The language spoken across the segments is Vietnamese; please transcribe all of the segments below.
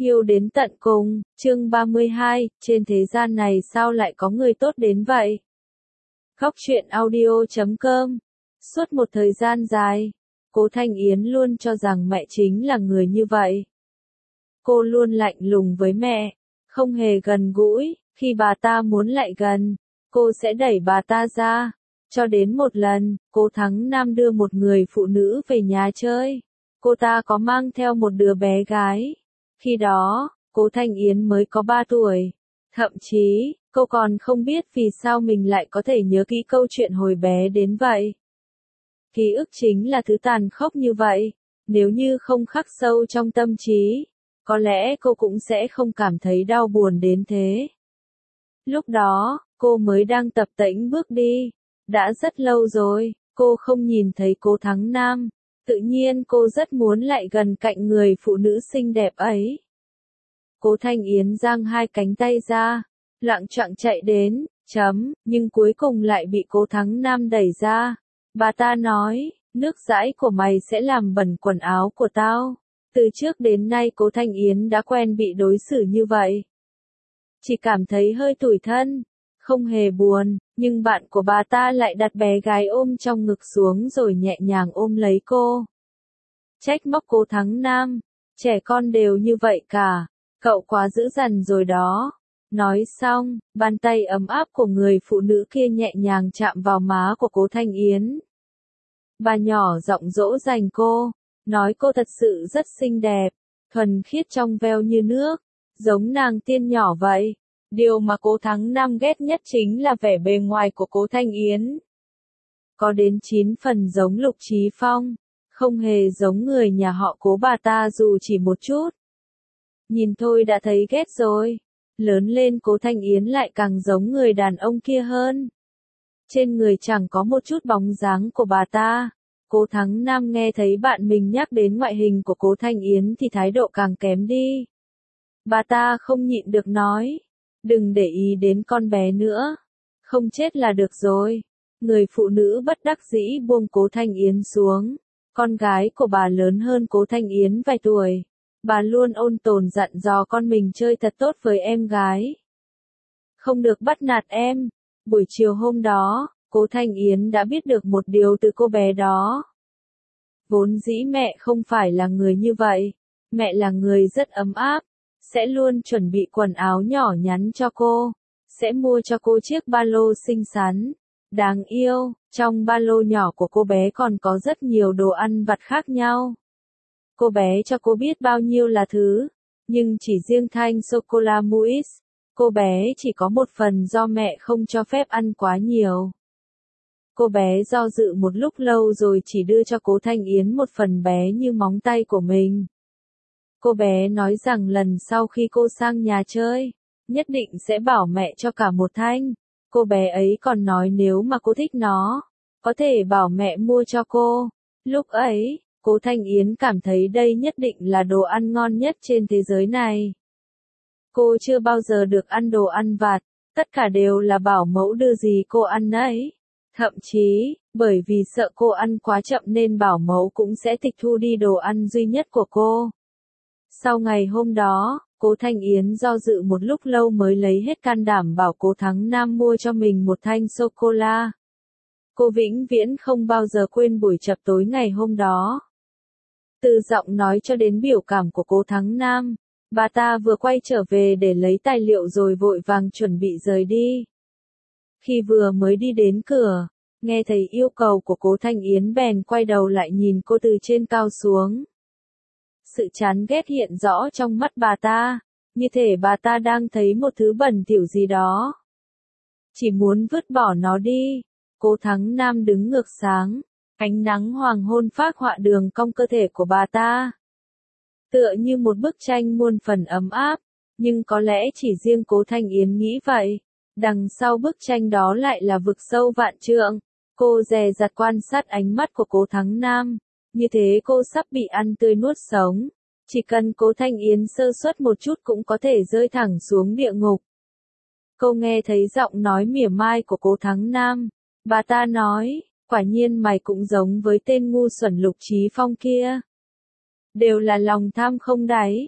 Yêu đến tận cùng, chương 32, trên thế gian này sao lại có người tốt đến vậy? Góc truyện audio.com. Suốt một thời gian dài, Cố Thanh Yến luôn cho rằng mẹ chính là người như vậy. Cô luôn lạnh lùng với mẹ, không hề gần gũi, khi bà ta muốn lại gần, cô sẽ đẩy bà ta ra. Cho đến một lần, Cố Thắng Nam đưa một người phụ nữ về nhà chơi. Cô ta có mang theo một đứa bé gái. Khi đó, Cố Thanh Yến mới có 3 tuổi. Thậm chí, cô còn không biết vì sao mình lại có thể nhớ kỹ câu chuyện hồi bé đến vậy. Ký ức chính là thứ tàn khốc như vậy. Nếu như không khắc sâu trong tâm trí, có lẽ cô cũng sẽ không cảm thấy đau buồn đến thế. Lúc đó, cô mới đang tập tễnh bước đi. Đã rất lâu rồi, cô không nhìn thấy Cố Thắng Nam. Tự nhiên cô rất muốn lại gần cạnh người phụ nữ xinh đẹp ấy. Cố Thanh Yến giang hai cánh tay ra, loạng choạng chạy đến, nhưng cuối cùng lại bị Cố Thắng Nam đẩy ra. Bà ta nói, nước dãi của mày sẽ làm bẩn quần áo của tao. Từ trước đến nay Cố Thanh Yến đã quen bị đối xử như vậy. Chỉ cảm thấy hơi tủi thân, không hề buồn, nhưng bạn của bà ta lại đặt bé gái ôm trong ngực xuống rồi nhẹ nhàng ôm lấy cô. Trách móc Cố Thắng Nam, trẻ con đều như vậy cả, cậu quá dữ dằn rồi đó. Nói xong, bàn tay ấm áp của người phụ nữ kia nhẹ nhàng chạm vào má của Cố Thanh Yến. Bà nhỏ giọng dỗ dành cô, nói cô thật sự rất xinh đẹp, thuần khiết trong veo như nước, giống nàng tiên nhỏ vậy. Điều mà Cố Thắng Nam ghét nhất chính là vẻ bề ngoài của Cố Thanh Yến. Có đến 9 phần giống Lục Chí Phong, không hề giống người nhà họ Cố bà ta dù chỉ một chút. Nhìn thôi đã thấy ghét rồi. Lớn lên Cố Thanh Yến lại càng giống người đàn ông kia hơn. Trên người chẳng có một chút bóng dáng của bà ta. Cố Thắng Nam nghe thấy bạn mình nhắc đến ngoại hình của Cố Thanh Yến thì thái độ càng kém đi. Bà ta không nhịn được nói, đừng để ý đến con bé nữa. Không chết là được rồi. Người phụ nữ bất đắc dĩ buông Cố Thanh Yến xuống. Con gái của bà lớn hơn Cố Thanh Yến vài tuổi. Bà luôn ôn tồn dặn dò con mình chơi thật tốt với em gái. Không được bắt nạt em. Buổi chiều hôm đó, Cố Thanh Yến đã biết được một điều từ cô bé đó. Vốn dĩ mẹ không phải là người như vậy. Mẹ là người rất ấm áp. Sẽ luôn chuẩn bị quần áo nhỏ nhắn cho cô. Sẽ mua cho cô chiếc ba lô xinh xắn, đáng yêu. Trong ba lô nhỏ của cô bé còn có rất nhiều đồ ăn vặt khác nhau. Cô bé cho cô biết bao nhiêu là thứ, nhưng chỉ riêng thanh sô-cô-la Muis, cô bé chỉ có một phần do mẹ không cho phép ăn quá nhiều. Cô bé do dự một lúc lâu rồi chỉ đưa cho Cố Thanh Yến một phần bé như móng tay của mình. Cô bé nói rằng lần sau khi cô sang nhà chơi, nhất định sẽ bảo mẹ cho cả một thanh. Cô bé ấy còn nói nếu mà cô thích nó, có thể bảo mẹ mua cho cô. Lúc ấy, Cố Thanh Yến cảm thấy đây nhất định là đồ ăn ngon nhất trên thế giới này. Cô chưa bao giờ được ăn đồ ăn vặt, tất cả đều là bảo mẫu đưa gì cô ăn nấy. Thậm chí, bởi vì sợ cô ăn quá chậm nên bảo mẫu cũng sẽ tịch thu đi đồ ăn duy nhất của cô. Sau ngày hôm đó, Cố Thanh Yến do dự một lúc lâu mới lấy hết can đảm bảo Cố Thắng Nam mua cho mình một thanh sô-cô-la. Cô vĩnh viễn không bao giờ quên buổi chập tối ngày hôm đó. Từ giọng nói cho đến biểu cảm của Cố Thắng Nam, bà ta vừa quay trở về để lấy tài liệu rồi vội vàng chuẩn bị rời đi. Khi vừa mới đi đến cửa, nghe thấy yêu cầu của Cố Thanh Yến bèn quay đầu lại nhìn cô từ trên cao xuống. Sự chán ghét hiện rõ trong mắt bà ta, như thể bà ta đang thấy một thứ bẩn thỉu gì đó. Chỉ muốn vứt bỏ nó đi. Cố Thắng Nam đứng ngược sáng, ánh nắng hoàng hôn phác họa đường cong cơ thể của bà ta. Tựa như một bức tranh muôn phần ấm áp, nhưng có lẽ chỉ riêng Cố Thanh Yến nghĩ vậy. Đằng sau bức tranh đó lại là vực sâu vạn trượng. Cô dè dặt quan sát ánh mắt của Cố Thắng Nam. Như thế cô sắp bị ăn tươi nuốt sống. Chỉ cần Cố Thanh Yến sơ suất một chút cũng có thể rơi thẳng xuống địa ngục. Cô nghe thấy giọng nói mỉa mai của Cố Thắng Nam. Bà ta nói, quả nhiên mày cũng giống với tên ngu xuẩn Lục Chí Phong kia. Đều là lòng tham không đáy.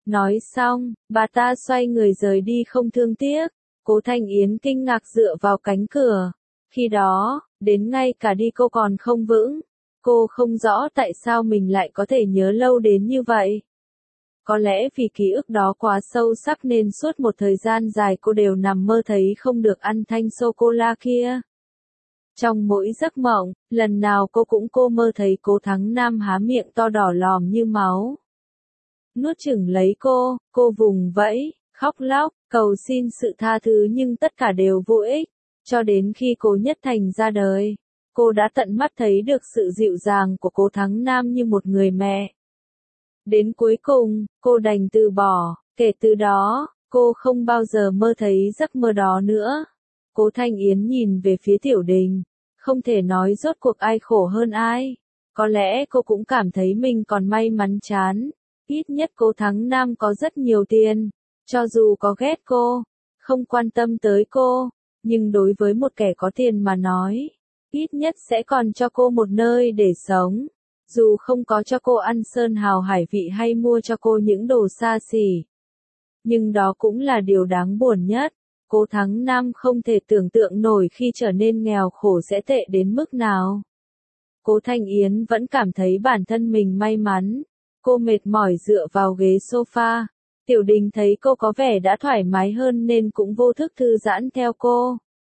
Nói xong, bà ta xoay người rời đi không thương tiếc. Cố Thanh Yến kinh ngạc dựa vào cánh cửa. Khi đó, đến ngay cả đi cô còn không vững. Cô không rõ tại sao mình lại có thể nhớ lâu đến như vậy. Có lẽ vì ký ức đó quá sâu sắc nên suốt một thời gian dài cô đều nằm mơ thấy không được ăn thanh sô-cô-la kia. Trong mỗi giấc mộng, lần nào cô mơ thấy Cố Thắng Nam há miệng to đỏ lòm như máu. Nuốt chửng lấy cô vùng vẫy, khóc lóc, cầu xin sự tha thứ nhưng tất cả đều vô ích. Cho đến khi Cố Nhất Thành ra đời, cô đã tận mắt thấy được sự dịu dàng của Cố Thắng Nam như một người mẹ. Đến cuối cùng, cô đành từ bỏ, kể từ đó, cô không bao giờ mơ thấy giấc mơ đó nữa. Cố Thanh Yến nhìn về phía Tiểu Đình, không thể nói rốt cuộc ai khổ hơn ai. Có lẽ cô cũng cảm thấy mình còn may mắn chán. Ít nhất Cố Thắng Nam có rất nhiều tiền, cho dù có ghét cô, không quan tâm tới cô, nhưng đối với một kẻ có tiền mà nói, ít nhất sẽ còn cho cô một nơi để sống. Dù không có cho cô ăn sơn hào hải vị hay mua cho cô những đồ xa xỉ. Nhưng đó cũng là điều đáng buồn nhất. Cố Thắng Nam không thể tưởng tượng nổi khi trở nên nghèo khổ sẽ tệ đến mức nào. Cố Thanh Yến vẫn cảm thấy bản thân mình may mắn. Cô mệt mỏi dựa vào ghế sofa. Tiểu Đình thấy cô có vẻ đã thoải mái hơn nên cũng vô thức thư giãn theo cô.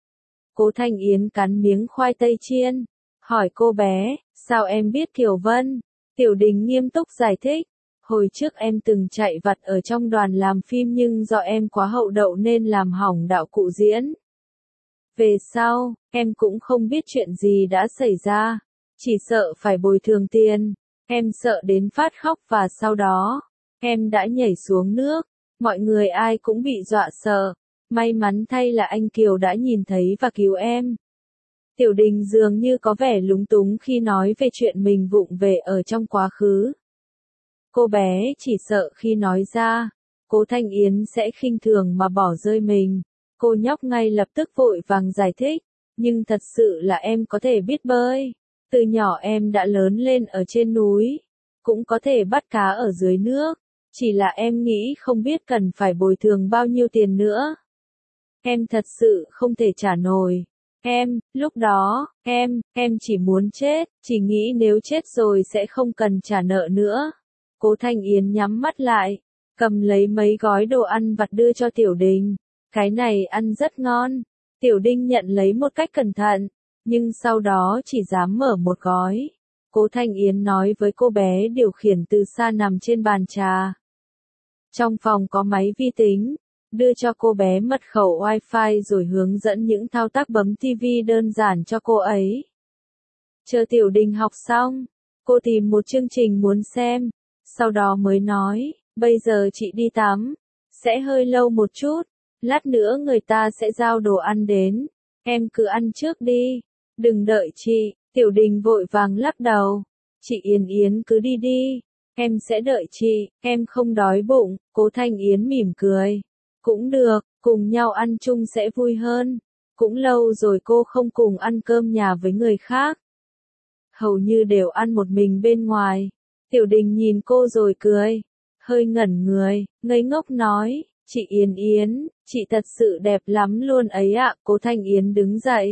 Cố Thanh Yến cắn miếng khoai tây chiên, hỏi cô bé, sao em biết Kiều Vân? Tiểu Đình nghiêm túc giải thích, hồi trước em từng chạy vặt ở trong đoàn làm phim nhưng do em quá hậu đậu nên làm hỏng đạo cụ diễn. Về sau, em cũng không biết chuyện gì đã xảy ra, chỉ sợ phải bồi thường tiền, em sợ đến phát khóc và sau đó, em đã nhảy xuống nước, mọi người ai cũng bị dọa sợ, may mắn thay là anh Kiều đã nhìn thấy và cứu em. Tiểu Đình dường như có vẻ lúng túng khi nói về chuyện mình vụng về ở trong quá khứ. Cô bé chỉ sợ khi nói ra, Cố Thanh Yến sẽ khinh thường mà bỏ rơi mình. Cô nhóc ngay lập tức vội vàng giải thích, nhưng thật sự là em có thể biết bơi. Từ nhỏ em đã lớn lên ở trên núi, cũng có thể bắt cá ở dưới nước. Chỉ là em nghĩ không biết cần phải bồi thường bao nhiêu tiền nữa. Em thật sự không thể trả nổi. Lúc đó, em chỉ muốn chết, chỉ nghĩ nếu chết rồi sẽ không cần trả nợ nữa. Cố Thanh Yến nhắm mắt lại, cầm lấy mấy gói đồ ăn vặt đưa cho Tiểu Đình. Cái này ăn rất ngon. Tiểu Đình nhận lấy một cách cẩn thận, nhưng sau đó chỉ dám mở một gói. Cố Thanh Yến nói với cô bé điều khiển từ xa nằm trên bàn trà. Trong phòng có máy vi tính, đưa cho cô bé mật khẩu Wi-Fi rồi hướng dẫn những thao tác bấm TV đơn giản cho cô ấy. Chờ Tiểu Đình học xong, cô tìm một chương trình muốn xem, sau đó mới nói, bây giờ chị đi tắm, sẽ hơi lâu một chút, lát nữa người ta sẽ giao đồ ăn đến, em cứ ăn trước đi, đừng đợi chị. Tiểu Đình vội vàng lắc đầu, chị Yến Yến cứ đi đi, em sẽ đợi chị, em không đói bụng. Cố Thanh Yến mỉm cười. Cũng được, cùng nhau ăn chung sẽ vui hơn. Cũng lâu rồi cô không cùng ăn cơm nhà với người khác. Hầu như đều ăn một mình bên ngoài. Tiểu Đình nhìn cô rồi cười. Hơi ngẩn người, ngây ngốc nói, chị Yến Yến, chị thật sự đẹp lắm luôn ấy ạ. Cố Thanh Yến đứng dậy,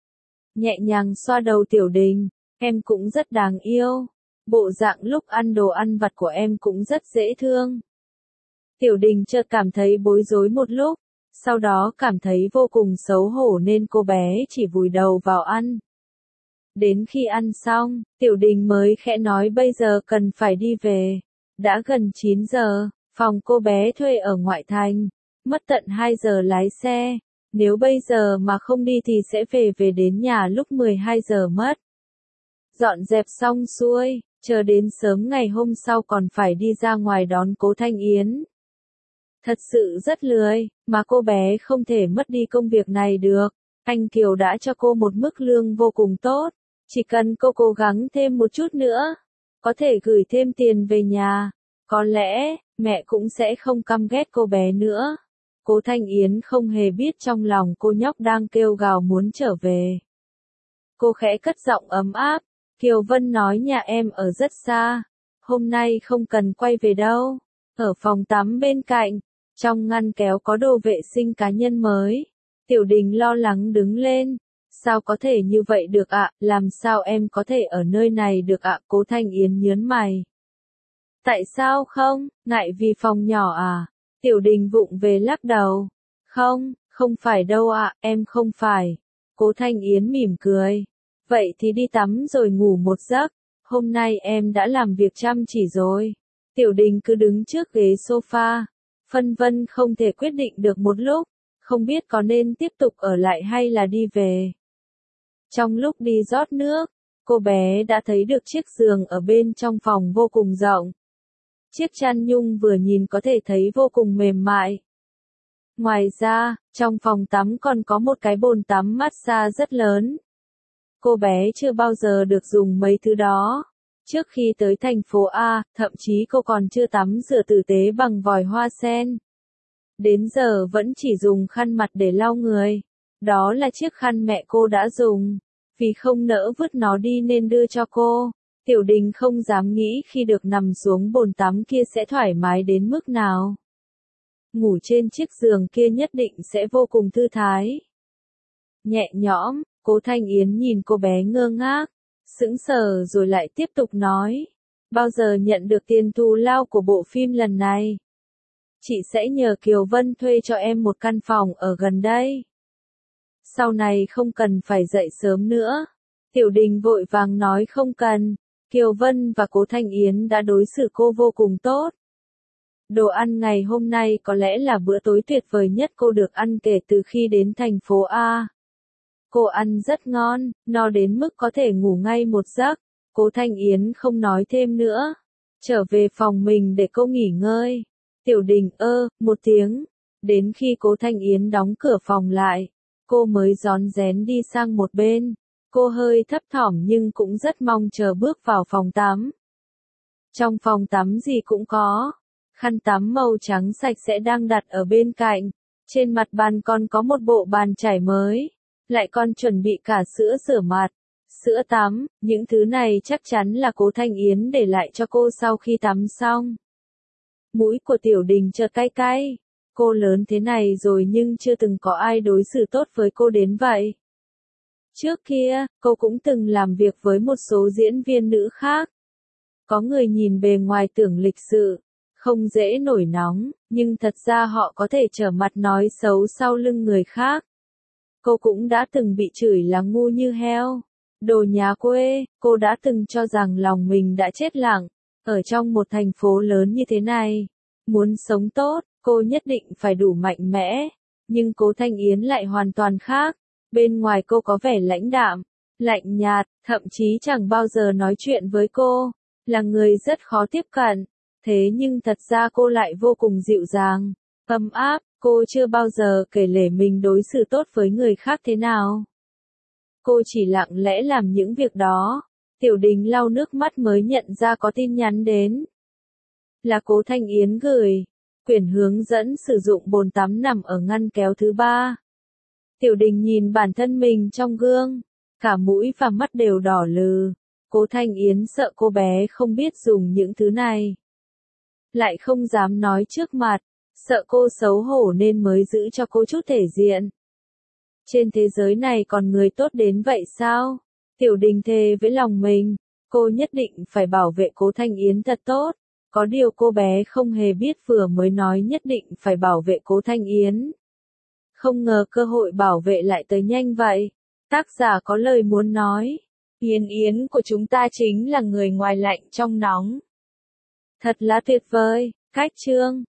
nhẹ nhàng xoa đầu Tiểu Đình, em cũng rất đáng yêu. Bộ dạng lúc ăn đồ ăn vặt của em cũng rất dễ thương. Tiểu Đình chợt cảm thấy bối rối một lúc, sau đó cảm thấy vô cùng xấu hổ nên cô bé chỉ vùi đầu vào ăn. Đến khi ăn xong, Tiểu Đình mới khẽ nói bây giờ cần phải đi về. Đã gần 9 giờ, phòng cô bé thuê ở ngoại thành, mất tận 2 giờ lái xe. Nếu bây giờ mà không đi thì sẽ về đến nhà lúc 12 giờ mất. Dọn dẹp xong xuôi, chờ đến sớm ngày hôm sau còn phải đi ra ngoài đón Cố Thanh Yến. Thật sự rất lười, mà cô bé không thể mất đi công việc này được. Anh Kiều đã cho cô một mức lương vô cùng tốt. Chỉ cần cô cố gắng thêm một chút nữa, có thể gửi thêm tiền về nhà. Có lẽ, mẹ cũng sẽ không căm ghét cô bé nữa. Cố Thanh Yến không hề biết trong lòng cô nhóc đang kêu gào muốn trở về. Cô khẽ cất giọng ấm áp. Kiều Vân nói nhà em ở rất xa. Hôm nay không cần quay về đâu. Ở phòng tắm bên cạnh, trong ngăn kéo có đồ vệ sinh cá nhân mới. Tiểu Đình lo lắng đứng lên. Sao có thể như vậy được ạ, làm sao em có thể ở nơi này được ạ, Cố Thanh Yến nhớn mày. Tại sao không, ngại vì phòng nhỏ à? Tiểu Đình vụng về lắc đầu. Không, không phải đâu ạ, em không phải. Cố Thanh Yến mỉm cười. Vậy thì đi tắm rồi ngủ một giấc. Hôm nay em đã làm việc chăm chỉ rồi. Tiểu Đình cứ đứng trước ghế sofa. Phân vân không thể quyết định được một lúc. Không biết có nên tiếp tục ở lại hay là đi về. Trong lúc đi rót nước, cô bé đã thấy được chiếc giường ở bên trong phòng vô cùng rộng. Chiếc chăn nhung vừa nhìn có thể thấy vô cùng mềm mại. Ngoài ra, trong phòng tắm còn có một cái bồn tắm massage rất lớn. Cô bé chưa bao giờ được dùng mấy thứ đó. Trước khi tới thành phố A, thậm chí cô còn chưa tắm rửa tử tế bằng vòi hoa sen. Đến giờ vẫn chỉ dùng khăn mặt để lau người. Đó là chiếc khăn mẹ cô đã dùng. Vì không nỡ vứt nó đi nên đưa cho cô. Tiểu Đình không dám nghĩ khi được nằm xuống bồn tắm kia sẽ thoải mái đến mức nào. Ngủ trên chiếc giường kia nhất định sẽ vô cùng thư thái. Nhẹ nhõm, Cố Thanh Yến nhìn cô bé ngơ ngác, sững sờ rồi lại tiếp tục nói. Bao giờ nhận được tiền thù lao của bộ phim lần này? Chị sẽ nhờ Kiều Vân thuê cho em một căn phòng ở gần đây. Sau này không cần phải dậy sớm nữa. Tiểu Đình vội vàng nói không cần. Kiều Vân và Cố Thanh Yến đã đối xử cô vô cùng tốt. Đồ ăn ngày hôm nay có lẽ là bữa tối tuyệt vời nhất cô được ăn kể từ khi đến thành phố A. Cô ăn rất ngon, no đến mức có thể ngủ ngay một giấc. Cố Thanh Yến không nói thêm nữa. Trở về phòng mình để cô nghỉ ngơi. Tiểu Đình một tiếng. Đến khi Cố Thanh Yến đóng cửa phòng lại, cô mới rón rén đi sang một bên. Cô hơi thấp thỏm nhưng cũng rất mong chờ bước vào phòng tắm. Trong phòng tắm gì cũng có. Khăn tắm màu trắng sạch sẽ đang đặt ở bên cạnh. Trên mặt bàn còn có một bộ bàn chải mới. Lại còn chuẩn bị cả sữa rửa mặt, sữa tắm, những thứ này chắc chắn là Cố Thanh Yến để lại cho cô sau khi tắm xong. Mũi của Tiểu Đình chợt cay cay. Cô lớn thế này rồi nhưng chưa từng có ai đối xử tốt với cô đến vậy. Trước kia, cô cũng từng làm việc với một số diễn viên nữ khác. Có người nhìn bề ngoài tưởng lịch sự, không dễ nổi nóng, nhưng thật ra họ có thể trở mặt nói xấu sau lưng người khác. Cô cũng đã từng bị chửi là ngu như heo. Đồ nhà quê, cô đã từng cho rằng lòng mình đã chết lặng. Ở trong một thành phố lớn như thế này, muốn sống tốt, cô nhất định phải đủ mạnh mẽ. Nhưng Cố Thanh Yến lại hoàn toàn khác. Bên ngoài cô có vẻ lãnh đạm, lạnh nhạt, thậm chí chẳng bao giờ nói chuyện với cô. Là người rất khó tiếp cận. Thế nhưng thật ra cô lại vô cùng dịu dàng, ấm áp. Cô chưa bao giờ kể lể mình đối xử tốt với người khác thế nào. Cô chỉ lặng lẽ làm những việc đó. Tiểu Đình lau nước mắt mới nhận ra có tin nhắn đến. Là Cố Thanh Yến gửi. Quyển hướng dẫn sử dụng bồn tắm nằm ở ngăn kéo thứ 3. Tiểu Đình nhìn bản thân mình trong gương. Cả mũi và mắt đều đỏ lừ. Cố Thanh Yến sợ cô bé không biết dùng những thứ này. Lại không dám nói trước mặt. Sợ cô xấu hổ nên mới giữ cho cô chút thể diện. Trên thế giới này còn người tốt đến vậy sao? Tiểu Đình thề với lòng mình, cô nhất định phải bảo vệ Cố Thanh Yến thật tốt. Có điều cô bé không hề biết vừa mới nói nhất định phải bảo vệ Cố Thanh Yến. Không ngờ cơ hội bảo vệ lại tới nhanh vậy. Tác giả có lời muốn nói. Yến Yến của chúng ta chính là người ngoài lạnh trong nóng. Thật là tuyệt vời. Cách chương